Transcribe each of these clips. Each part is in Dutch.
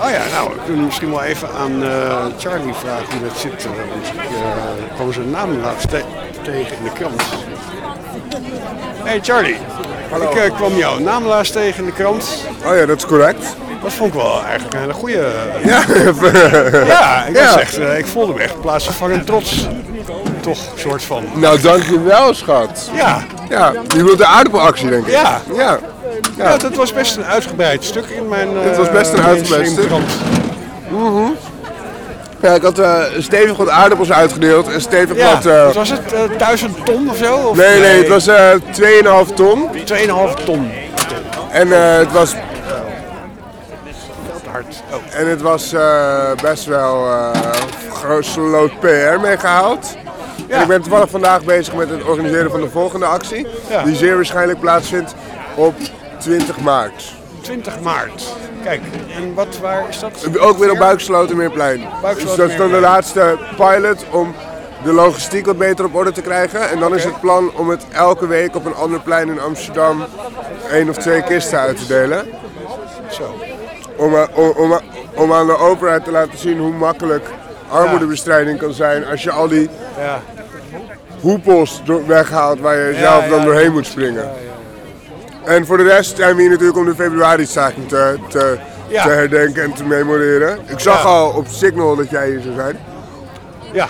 Oh ja, nou, ik wil misschien wel even aan Charlie vragen hoe dat zit. Want ik kwam zijn naam laatst tegen in de krant. Hey Charlie, Hallo. ik kwam jouw naam laatst tegen in de krant. Oh ja, dat is correct. Dat vond ik wel eigenlijk een hele goede. Ja, Ja, ik was echt, ik voelde me echt plaatsvervangend trots. Toch, een soort van. nou dankjewel schat. Ja, Ja, je bedoelt de aardappelactie denk ik. ja. Ja. Ja, dat was best een uitgebreid stuk in mijn. Het was best een uitgebreid stuk. krant. Ja, ik had stevig wat aardappels uitgedeeld en stevig Ja, wat... wat was het 1000 ton of zo? Of Nee, het was 2,5 ton. 2,5 ton. En het was, Hard. Oh. en het was best wel grootste lood PR mee gehaald. Ja. En ik ben toevallig vandaag bezig met het organiseren van de volgende actie. Ja. Die zeer waarschijnlijk plaatsvindt op 20 maart. 20 maart. Kijk, en waar is dat? Ook weer op Buikslotermeerplein. Dus dat is dan de laatste pilot om de logistiek wat beter op orde te krijgen. En dan is het plan om het elke week op een ander plein in Amsterdam 1 of 2 kisten uit te delen. Zo. Om aan de overheid te laten zien hoe makkelijk armoedebestrijding kan zijn als je al die Ja. hoepels weghaalt waar je zelf dan doorheen moet springen. En voor de rest zijn we hier natuurlijk om de februari-staking te herdenken en te memoreren. Ik zag al op Signal dat jij hier zou zijn. Ja.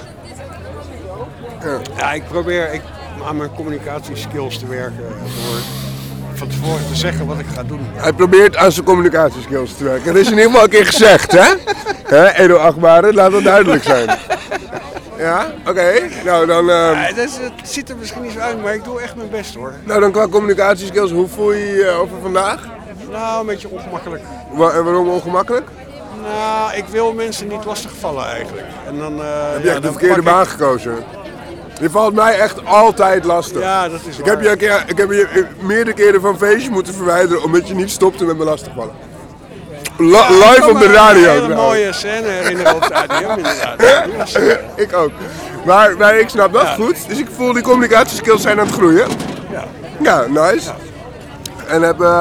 Ja, ik probeer aan mijn communicatieskills te werken door van tevoren te zeggen wat ik ga doen. Hij probeert aan zijn communicatieskills te werken. Dat is in ieder geval een keer gezegd, hè? Edo Achtbare, laat dat duidelijk zijn. Ja, oké. Nou, dan, Het ziet er misschien niet zo uit, maar ik doe echt mijn best hoor. nou, dan qua communicatieskills, hoe voel je je over vandaag? Nou, een beetje ongemakkelijk. En waarom ongemakkelijk? Nou, ik wil mensen niet lastigvallen eigenlijk. En dan, Heb je echt de verkeerde baan gekozen? Je valt mij echt altijd lastig. Ja, dat is Ik heb je meerdere keren van feestjes moeten verwijderen omdat je niet stopte met me lastigvallen. Live op de radio. Een hele trouwens. mooie scène herinneren op de ADM inderdaad. Ik ook. Maar ik snap dat goed. Dus ik voel die communicatieskills zijn aan het groeien. Ja. Ja, nice. En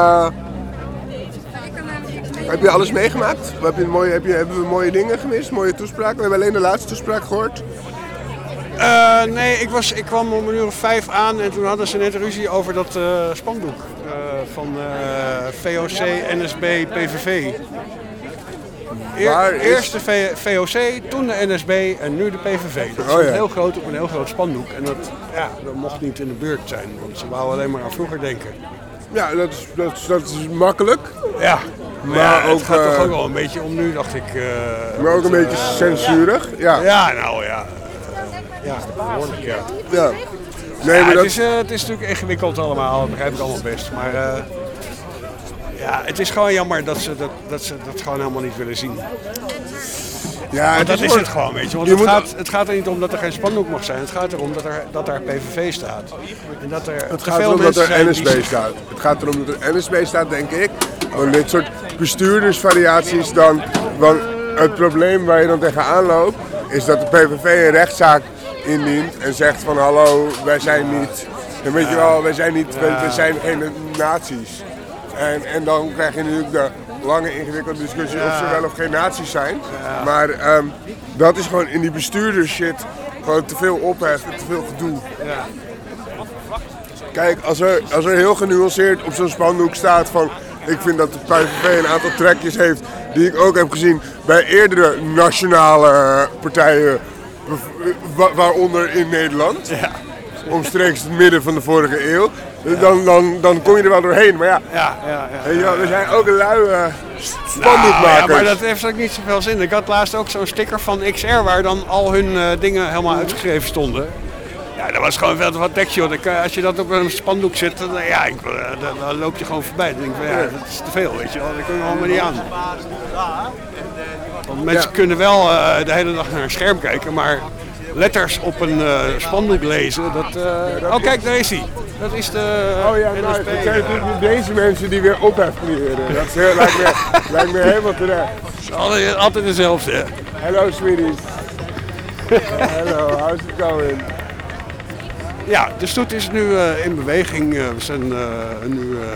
heb je alles meegemaakt? Hebben we mooie dingen gemist? Mooie toespraken? We hebben alleen de laatste toespraak gehoord. Nee, ik kwam om 5:00 aan en toen hadden ze net ruzie over dat spandoek van VOC, NSB, PVV. Eerst de VOC, toen de NSB en nu de PVV. Dat stond heel groot op een heel groot spandoek en dat mocht niet in de buurt zijn, want ze wouden alleen maar aan vroeger denken. Ja, dat is makkelijk. Ja, Maar ook, het gaat toch ook wel een beetje om nu, dacht ik. Maar ook een beetje censurig. Ja. Ja, nou ja. Ja, behoorlijk ja. Ja. Nee, Ja, maar het is natuurlijk ingewikkeld allemaal, dat begrijp ik allemaal best. Maar ja, het is gewoon jammer dat ze dat gewoon helemaal niet willen zien. ja, Maar dat is het gewoon, weet je. Want het gaat er niet om dat er geen spandoek mag zijn. Het gaat erom dat daar PVV staat. En dat er Het te gaat veel erom dat mensen er zijn NSB die- staat. Het gaat erom dat er NSB staat, denk ik. Want dit soort bestuurdersvariaties dan. Want het probleem waar je dan tegenaan loopt, is dat de PVV een rechtszaak indient en zegt van hallo, wij zijn niet. En weet je wel, wij zijn niet, we zijn geen nazi's. En dan krijg je natuurlijk de lange ingewikkelde discussie of ze wel of geen nazi's zijn. Maar dat is gewoon in die bestuurdershit gewoon te veel ophef en te veel gedoe. Ja. Kijk, als er heel genuanceerd op zo'n spandoek staat van ik vind dat de PVV een aantal trekjes heeft die ik ook heb gezien bij eerdere nationale partijen, waaronder in Nederland, omstreeks het midden van de vorige eeuw, dan kom je er wel doorheen. Maar ja, weet je wel, we zijn ook een luie spandoekmakers. Ja, maar dat heeft ook niet zoveel zin. Ik had laatst ook zo'n sticker van XR waar dan al hun dingen helemaal uitgeschreven stonden. Ja, dat was gewoon veel te wat tekst, joh. Als je dat op een spandoek zet, dan loop je gewoon voorbij. Dan denk ik van, dat is te veel, weet je wel. Dat kunnen we allemaal niet aan. Want mensen kunnen wel de hele dag naar een scherm kijken, maar letters op een spandoek lezen, oh kijk, daar is hij. Dat is de Oh ja, nice. NSB. Het zijn natuurlijk niet deze mensen die weer ophef creëren. Dat lijkt me helemaal terecht. Het is altijd dezelfde, hè. Hello sweeties. Hello, how's it going? Ja, de stoet is nu in beweging. We zijn nu